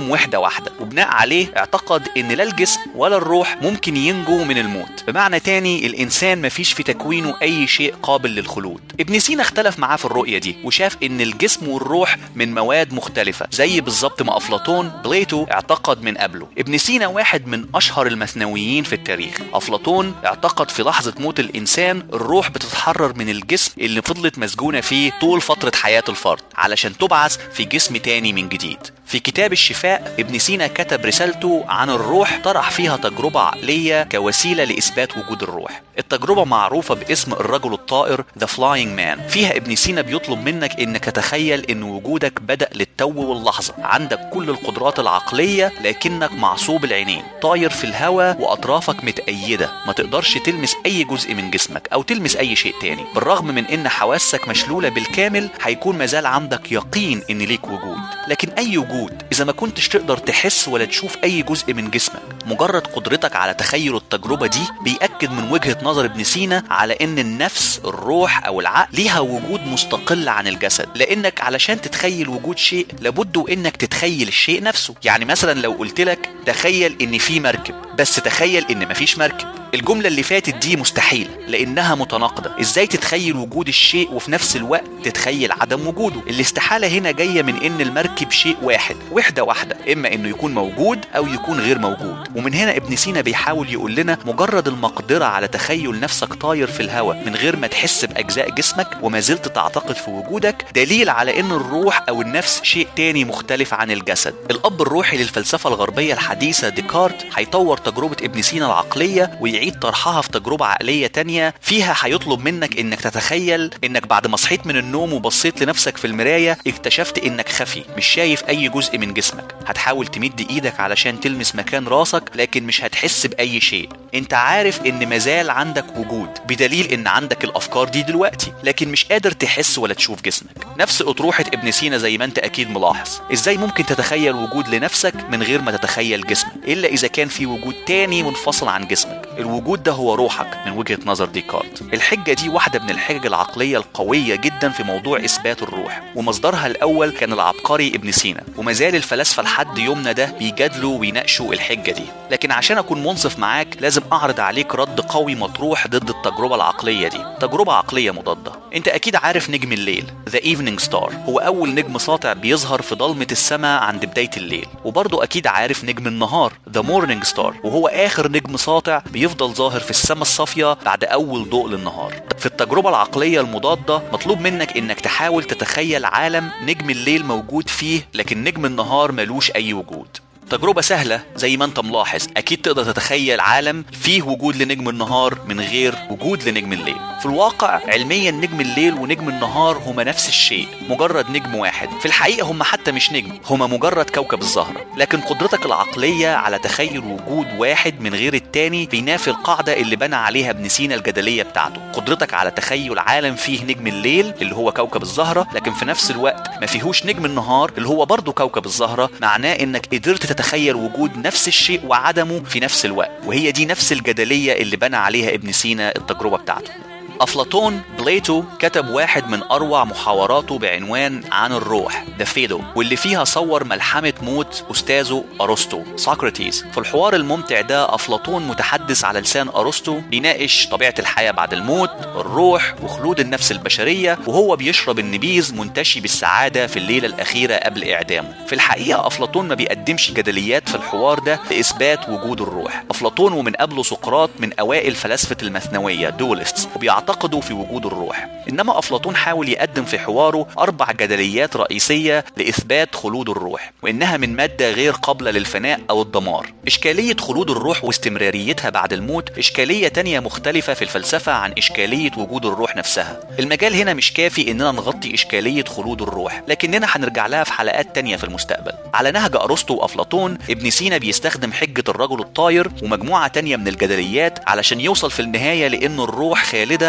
كلهم وحدة واحدة، وبناء عليه اعتقد ان لا الجسم ولا الروح ممكن ينجوا من الموت. بمعنى تاني الانسان مفيش في تكوينه اي شيء قابل للخلود. ابن سينا اختلف معاه في الرؤية دي وشاف ان الجسم والروح من مواد مختلفة، زي بالظبط ما افلاطون بليتو اعتقد من قبله. ابن سينا واحد من اشهر المثنويين في التاريخ. افلاطون اعتقد في لحظة موت الانسان الروح بتتحرر من الجسم اللي فضلت مسجونة فيه طول فترة حياة الفرد علشان تبعث في جسم تاني من جديد. في كتاب الشفاء ابن سينا كتب رسالته عن الروح، طرح فيها تجربة عقلية كوسيلة لإثبات وجود الروح. التجربة معروفة باسم الرجل الطائر The Flying Man. فيها ابن سينا بيطلب منك انك تتخيل ان وجودك بدأ للتو واللحظة، عندك كل القدرات العقلية لكنك معصوب العينين، طاير في الهواء واطرافك متأيدة، ما تقدرش تلمس اي جزء من جسمك او تلمس اي شيء تاني. بالرغم من ان حواسك مشلولة بالكامل هيكون مازال عندك يقين ان ليك وجود، لكن اي وجود إذا ما كنتش تقدر تحس ولا تشوف أي جزء من جسمك. مجرد قدرتك على تخيل التجربة دي بيأكد من وجهة نظر ابن سينا على إن النفس، الروح أو العقل ليها وجود مستقل عن الجسد، لأنك علشان تتخيل وجود شيء لابد إنك تتخيل الشيء نفسه. يعني مثلا لو قلت لك تخيل إن في مركب بس تخيل إن مفيش مركب، الجملة اللي فاتت دي مستحيل لأنها متناقضة. إزاي تتخيل وجود الشيء وفي نفس الوقت تتخيل عدم وجوده؟ الاستحالة هنا جاية من إن المركب شيء واحد، وحدة واحدة، إما إنه يكون موجود أو يكون غير موجود. ومن هنا ابن سينا بيحاول يقول لنا مجرد المقدرة على تخيل نفسك طاير في الهواء من غير ما تحس بأجزاء جسمك وما زلت تعتقد في وجودك دليل على إن الروح أو النفس شيء تاني مختلف عن الجسد. الأب الروحي للفلسفة الغربية الحديثة ديكارت هيطور تجربة ابن سينا العقلية ويعيد طرحها في تجربة عقلية تانية. فيها هيطلب منك إنك تتخيل إنك بعد ما صحيت من النوم وبصيت لنفسك في المراية اكتشفت إنك خفي، مش شايف أي جزء من جسمك. هتحاول تمد إيدك علشان تلمس مكان راسك لكن مش هتحس بأي شيء. انت عارف ان مازال عندك وجود بدليل ان عندك الافكار دي دلوقتي، لكن مش قادر تحس ولا تشوف جسمك. نفس اطروحة ابن سينا زي ما انت اكيد ملاحظ. ازاي ممكن تتخيل وجود لنفسك من غير ما تتخيل جسمك الا اذا كان في وجود تاني منفصل عن جسمك؟ الوجود ده هو روحك من وجهة نظر ديكارت. الحجة دي واحدة من الحجج العقلية القوية جدا في موضوع اثبات الروح، ومصدرها الاول كان العبقري ابن سينا، ومازال الفلاسفة لحد يومنا ده بيجادلوا ويناقشوا الحجة دي. لكن عشان اكون منصف معاك لازم اعرض عليك رد قوي مطروح ضد التجربة العقلية دي، تجربة عقلية مضادة. انت اكيد عارف نجم الليل The Evening Star، هو اول نجم ساطع بيظهر في ضلمة السماء عند بداية الليل. وبرضه اكيد عارف نجم النهار The Morning Star، وهو اخر نجم ساطع بيفضل ظاهر في السماء الصافية بعد اول ضوء للنهار. في التجربة العقلية المضادة مطلوب منك انك تحاول تتخيل عالم نجم الليل موجود فيه لكن نجم النهار ملوش اي وجود. تجربة سهلة زي ما انت ملاحظ، اكيد تقدر تتخيل عالم فيه وجود لنجم النهار من غير وجود لنجم الليل. في الواقع علميا نجم الليل ونجم النهار هما نفس الشيء، مجرد نجم واحد. في الحقيقة هما حتى مش نجم، هما مجرد كوكب الزهرة. لكن قدرتك العقلية على تخيل وجود واحد من غير التاني بينافي القاعدة اللي بنى عليها ابن سينا الجدلية بتاعته. قدرتك على تخيل عالم فيه نجم الليل اللي هو كوكب الزهرة لكن في نفس الوقت ما فيهوش نجم النهار اللي هو برضو كوكب الزهرة، معناه انك قدرت تتخيل وجود نفس الشيء وعدمه في نفس الوقت. وهي دي نفس الجدلية اللي بنى عليها ابن سينا التجربة بتاعته. أفلاطون بليتو كتب واحد من أروع محاوراته بعنوان عن الروح The Phaedo، واللي فيها صور ملحمة موت أستاذه أرسطو سقراطيس. في الحوار الممتع ده أفلاطون متحدث على لسان أرسطو بيناقش طبيعة الحياة بعد الموت، الروح وخلود النفس البشرية، وهو بيشرب النبيذ منتشي بالسعادة في الليلة الأخيرة قبل إعدامه. في الحقيقة أفلاطون ما بيقدمش جدليات في الحوار ده لإثبات وجود الروح. أفلاطون ومن قبله سقراط من أوائل فلاسفة المثنوية dualists وبيعتقد اعتقدوا في وجود الروح. إنما أفلاطون حاول يقدم في حواره أربع جدليات رئيسية لإثبات خلود الروح، وإنها من مادة غير قابلة للفناء أو الدمار. إشكالية خلود الروح واستمراريتها بعد الموت إشكالية تانية مختلفة في الفلسفة عن إشكالية وجود الروح نفسها. المجال هنا مش كافي إننا نغطي إشكالية خلود الروح، لكننا هنرجع لها في حلقات تانية في المستقبل. على نهج أرسطو وأفلاطون ابن سينا بيستخدم حجة الرجل الطاير ومجموعة تانية من الجدليات علشان يوصل في النهاية لأن الروح خالدة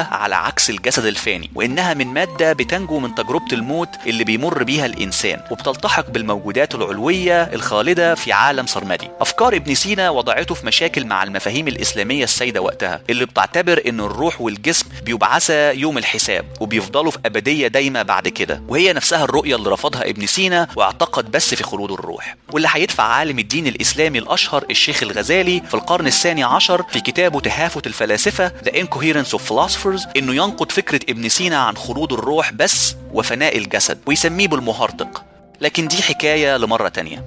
على عكس الجسد الفاني، وإنها من مادة بتنجو من تجربة الموت اللي بيمر بيها الإنسان، وبتلتحق بالموجودات العلوية الخالدة في عالم سرمدي. أفكار ابن سينا وضعته في مشاكل مع المفاهيم الإسلامية السائدة وقتها، اللي بتعتبر إن الروح والجسم بيبعثا يوم الحساب وبيفضلوا في أبدية دايمة بعد كده، وهي نفسها الرؤية اللي رفضها ابن سينا واعتقد بس في خلود الروح، واللي هيدفع عالم الدين الإسلامي الأشهر الشيخ الغزالي في القرن الثاني عشر في كتابه تهافت الفلاسفة The Incoherence of Philosophers إنه ينقد فكرة ابن سينا عن خلود الروح بس وفناء الجسد، ويسميه بالمهرطق. لكن دي حكاية لمرة تانية.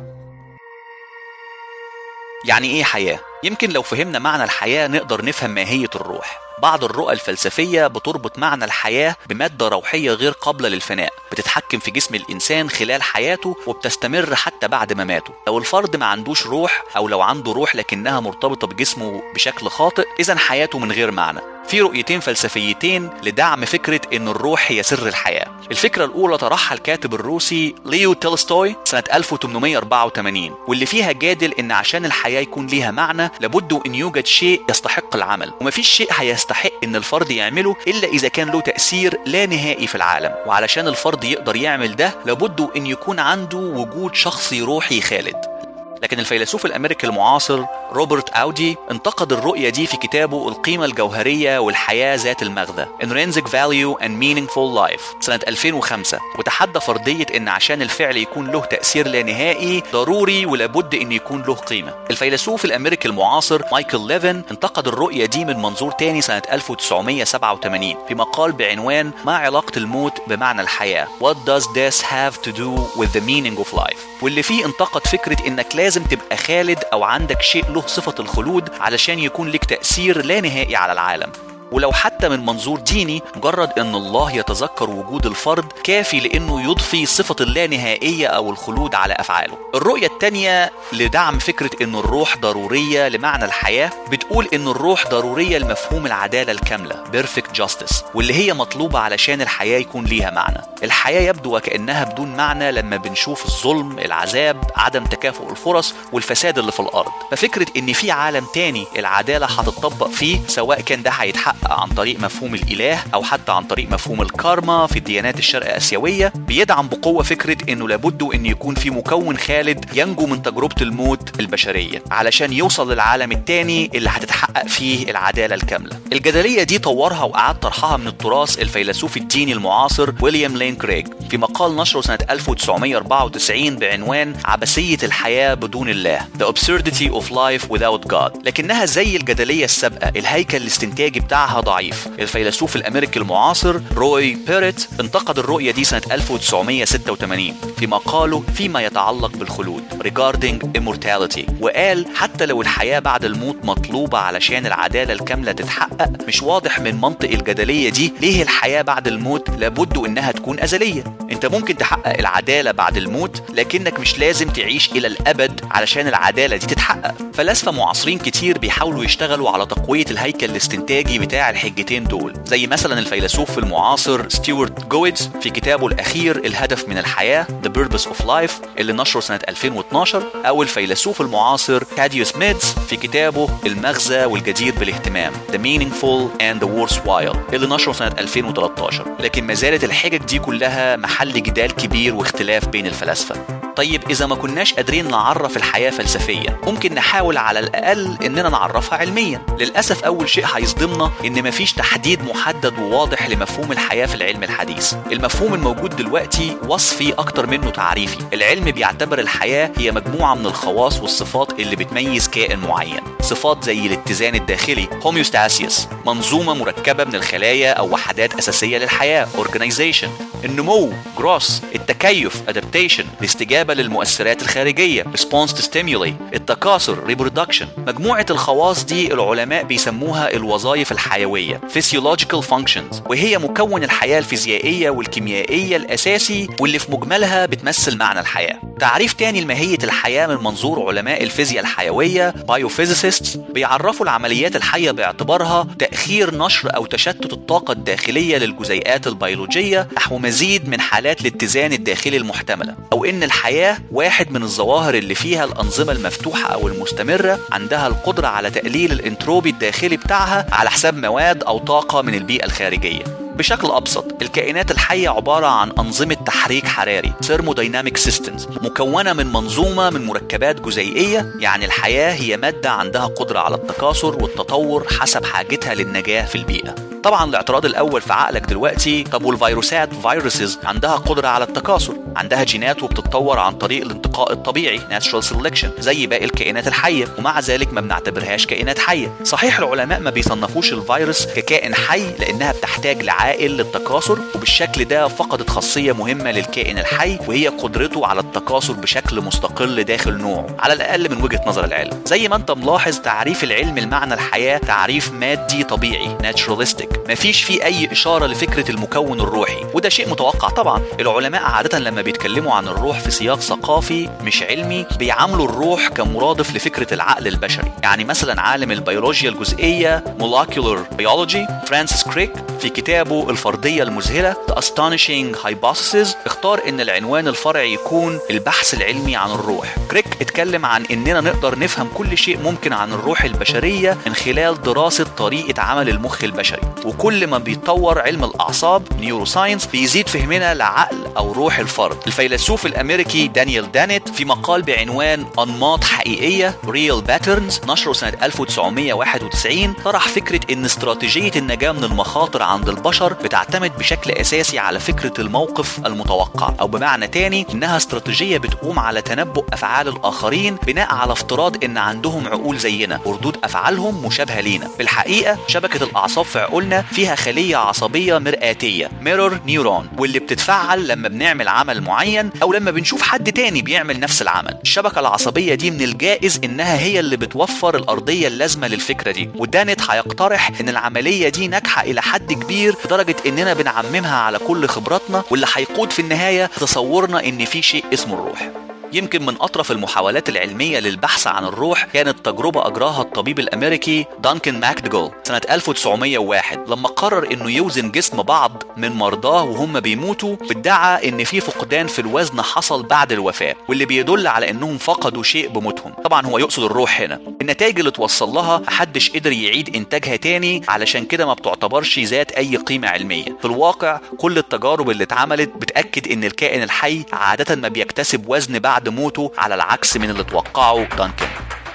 يعني إيه حياة؟ يمكن لو فهمنا معنى الحياة نقدر نفهم ماهية الروح. بعض الرؤى الفلسفية بتربط معنى الحياة بمادة روحية غير قابلة للفناء، بتتحكم في جسم الإنسان خلال حياته وبتستمر حتى بعد ما ماته. لو الفرد ما عندوش روح، أو لو عنده روح لكنها مرتبطة بجسمه بشكل خاطئ، إذن حياته من غير معنى. في رؤيتين فلسفيتين لدعم فكرة إن الروح هي سر الحياة. الفكرة الأولى طرحها الكاتب الروسي ليو تولستوي سنة ألف وثمانمائة وأربعة وثمانين، واللي فيها جادل إن عشان الحياة يكون ليها معنى لابد إن يوجد شيء يستحق العمل، ومفيش شيء هيستحق إن الفرد يعمله إلا إذا كان له تأثير لا نهائي في العالم. وعلشان الفرد يقدر يعمل ده لابد إن يكون عنده وجود شخصي روحي خالد. لكن الفيلسوف الأمريكي المعاصر روبرت أودي انتقد الرؤية دي في كتابه القيمة الجوهرية والحياة ذات المغزى Intrinsic Value and Meaningful Life سنة ألفين وخمسة، وتحدى فرضية إن عشان الفعل يكون له تأثير لا نهائي ضروري ولابد إن يكون له قيمة. الفيلسوف الأمريكي المعاصر مايكل ليفن انتقد الرؤية دي من منظور تاني سنة ألف وتسعمائة وسبعة وثمانين في مقال بعنوان ما علاقة الموت بمعنى الحياة What does this have to do with the meaning of life، واللي فيه انتقد فكرة إنك لازم تبقى خالد أو عندك شيء له صفة الخلود علشان يكون لك تأثير لا نهائي على العالم. ولو حتى من منظور ديني، مجرد ان الله يتذكر وجود الفرد كافي لانه يضفي صفة اللانهائية او الخلود على افعاله. الرؤية التانية لدعم فكرة ان الروح ضرورية لمعنى الحياة بتقول ان الروح ضرورية لمفهوم العدالة الكاملة Perfect Justice، واللي هي مطلوبة علشان الحياة يكون ليها معنى. الحياة يبدو وكأنها بدون معنى لما بنشوف الظلم، العذاب، عدم تكافؤ الفرص والفساد اللي في الارض. ففكرة ان في عالم تاني العدالة هتطبق فيه، سواء كان ده هيتحقق عن طريق مفهوم الإله أو حتى عن طريق مفهوم الكارما في الديانات الشرق آسيوية، بيدعم بقوة فكرة إنه لابد إن يكون في مكون خالد ينجو من تجربة الموت البشرية علشان يوصل للعالم التاني اللي هتتحقق فيه العدالة الكاملة. الجدلية دي طورها وأعاد طرحها من التراث الفيلسوف الديني المعاصر ويليام لين كريغ في مقال نشره سنة ألف وتسعمائة وأربعة وتسعين بعنوان عبثية الحياة بدون الله The Absurdity of Life Without God. لكنها زي الجدلية السابقة الهيكل الاستنتاجي بتاعها ضعيف. الفيلسوف الأمريكي المعاصر روي بيريت انتقد الرؤية دي سنة ألف وتسعمائة وستة وثمانين في مقاله فيما يتعلق بالخلود Regarding Immortality، وقال حتى لو الحياة بعد الموت مطلوبة علشان العدالة الكاملة تتحقق، مش واضح من منطق الجدلية دي ليه الحياة بعد الموت لابد إنها تكون أزلية. انت ممكن تحقق العدالة بعد الموت، لكنك مش لازم تعيش إلى الأبد علشان العدالة دي تتحقق. فلاسفة معاصرين كتير بيحاولوا يشتغلوا على تقوية الهيكل الاستنتاجي بتاع الحجتين دول، زي مثلا الفيلسوف المعاصر ستيوارت جويدز في كتابه الأخير الهدف من الحياة The Purpose of Life اللي نشره سنة ألفين واثناشر، أو الفيلسوف المعاصر تاديوس ميدز في كتابه المغزى والجدير بالاهتمام The Meaningful and the Worthwhile اللي نشره سنة ألفين وثلاثة عشر. لكن ما زالت الحجج دي كلها محل جدال كبير واختلاف بين الفلاسفة. طيب إذا ما كناش قادرين نعرف الحياة فلسفيا، ممكن نحاول على الأقل إننا نعرفها علميا. للأسف أول شيء هيصدمنا إن مفيش تحديد محدد وواضح لمفهوم الحياة في العلم الحديث. المفهوم الموجود دلوقتي وصفي أكتر منه تعريفي. العلم بيعتبر الحياة هي مجموعة من الخواص والصفات اللي بتميز كائن معين. صفات زي الاتزان الداخلي homeostasis، منظومة مركبة من الخلايا أو وحدات أساسية للحياة organization، النمو growth، التكيف adaptation، الاستجابة للمؤثرات الخارجية response to stimuli، التكاثر reproduction. مجموعة الخواص دي العلماء بيسموها الوظائف الحيوية physiological functions، وهي مكون الحياة الفيزيائية والكيميائية الأساسي واللي في مجملها بتمثل معنى الحياة. تعريف تاني لماهية الحياة من منظور علماء الفيزياء الحيوية بايوفيزيسيستس بيعرفوا العمليات الحية باعتبارها تأخير نشر أو تشتت الطاقة الداخلية للجزيئات البيولوجية نحو مزيد من حالات الاتزان الداخلي المحتملة، أو إن الحياة واحد من الظواهر اللي فيها الأنظمة المفتوحة أو المستمرة عندها القدرة على تقليل الانتروبي الداخلي بتاعها على حساب مواد أو طاقة من البيئة الخارجية. بشكل أبسط، الكائنات الحية عبارة عن أنظمة تحريك حراري thermodynamic systems مكونة من منظومة من مركبات جزيئية، يعني الحياة هي مادة عندها قدرة على التكاثر والتطور حسب حاجتها للنجاة في البيئة. طبعا الاعتراض الأول في عقلك دلوقتي، طب والفيروسات فيروسز عندها قدرة على التكاثر، عندها جينات وبتتطور عن طريق الانتقاء الطبيعي natural selection زي باقي الكائنات الحية، ومع ذلك ما بنعتبرهاش كائنات حية. صحيح العلماء ما بيصنفوش الفيروس ككائن حي لأنها بتحتاج لعائل للتكاثر، وبالشكل ده فقدت خاصية مهمة للكائن الحي وهي قدرته على التكاثر بشكل مستقل داخل نوعه، على الأقل من وجهة نظر العلم. زي ما انت ملاحظ، تعريف العلم المعنى الحياة تعريف مادي طبيعي naturalistic، مفيش فيه أي إشارة لفكرة المكون الروحي، وده شيء متوقع طبعا. العلماء عادة لما بيتكلموا عن الروح في سياق ثقافي مش علمي بيعاملوا الروح كمرادف لفكرة العقل البشري. يعني مثلا عالم البيولوجيا الجزئية molecular biology فرانسيس كريك في كتابه الفرضية المذهلة The Astonishing Hypothesis اختار ان العنوان الفرعي يكون البحث العلمي عن الروح. كريك اتكلم عن اننا نقدر نفهم كل شيء ممكن عن الروح البشرية من خلال دراسة طريقة عمل المخ البشري، وكل ما بيتطور علم الأعصاب نيوروساينس بيزيد فهمنا لعقل أو روح الفرد. الفيلسوف الأمريكي دانيال دانيت في مقال بعنوان أنماط حقيقية Real Patterns نشره سنة ألف وتسعمية واحد وتسعين طرح فكرة إن استراتيجية النجاة من المخاطر عند البشر بتعتمد بشكل أساسي على فكرة الموقف المتوقع، أو بمعنى تاني إنها استراتيجية بتقوم على تنبؤ أفعال الآخرين بناء على افتراض إن عندهم عقول زينا وردود أفعالهم مشابهة لينا. في الحقيقة شبكة الأعصاب في عقولنا فيها خلية عصبية مرآتية ميرور نيورون، واللي بتتفعل لما بنعمل عمل معين أو لما بنشوف حد تاني بيعمل نفس العمل. الشبكة العصبية دي من الجائز إنها هي اللي بتوفر الأرضية اللازمة للفكرة دي، ودانت هيقترح إن العملية دي ناجحة إلى حد كبير لدرجة إننا بنعممها على كل خبراتنا، واللي هيقود في النهاية تصورنا إن في شيء اسمه الروح. يمكن من أطرف المحاولات العلمية للبحث عن الروح كانت تجربة أجراها الطبيب الأمريكي دانكن ماكدوغال سنة ألف وتسعمية وواحد لما قرر إنه يوزن جسم بعض من مرضاه وهم بيموتوا، وادعى إن في فقدان في الوزن حصل بعد الوفاة، واللي بيدل على إنهم فقدوا شيء بموتهم. طبعا هو يقصد الروح هنا. النتائج اللي توصل لها محدش قدر يعيد إنتاجها تاني، علشان كده ما بتعتبرش ذات أي قيمة علمية. في الواقع كل التجارب اللي اتعملت بتأكد إن الكائن الحي عادة ما بيكتسب وزن بعد موته، على العكس من اللي توقعه دانكن.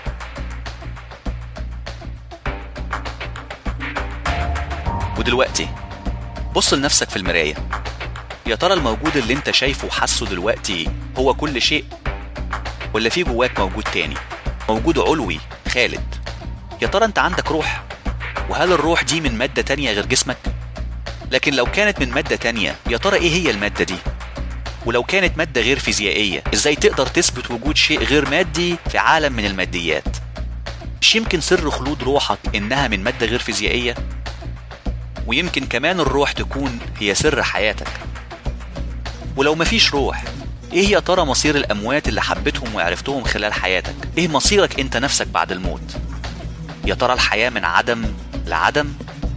ودلوقتي بص لنفسك في المراية، يا ترى الموجود اللي انت شايفه وحاسه دلوقتي هو كل شيء، ولا في جواك موجود تاني، موجود علوي خالد؟ يا ترى انت عندك روح؟ وهل الروح دي من مادة تانية غير جسمك؟ لكن لو كانت من مادة تانية، يا ترى ايه هي المادة دي؟ ولو كانت مادة غير فيزيائية، ازاي تقدر تثبت وجود شيء غير مادي في عالم من الماديات؟ مش يمكن سر خلود روحك انها من مادة غير فيزيائية؟ ويمكن كمان الروح تكون هي سر حياتك. ولو مفيش روح، ايه يا ترى مصير الاموات اللي حبيتهم وعرفتهم خلال حياتك؟ ايه مصيرك انت نفسك بعد الموت؟ يا ترى الحياة من عدم لعدم؟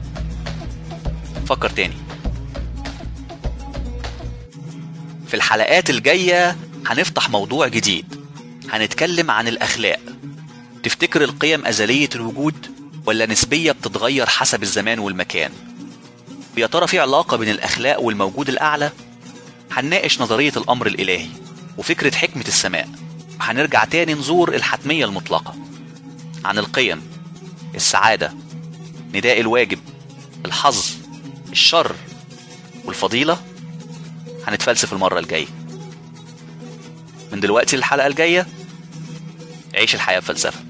فكر تاني. في الحلقات الجاية هنفتح موضوع جديد، هنتكلم عن الأخلاق. تفتكر القيم أزلية الوجود ولا نسبية بتتغير حسب الزمان والمكان؟ يا ترى في علاقة بين الأخلاق والموجود الأعلى؟ هنناقش نظرية الأمر الإلهي وفكرة حكمة السماء، وهنرجع تاني نزور الحتمية المطلقة. عن القيم، السعادة، نداء الواجب، الحظ، الشر والفضيلة هنتفلسف المرة الجاية. من دلوقتي للحلقة الجاية، عيش الحياة بفلسفة.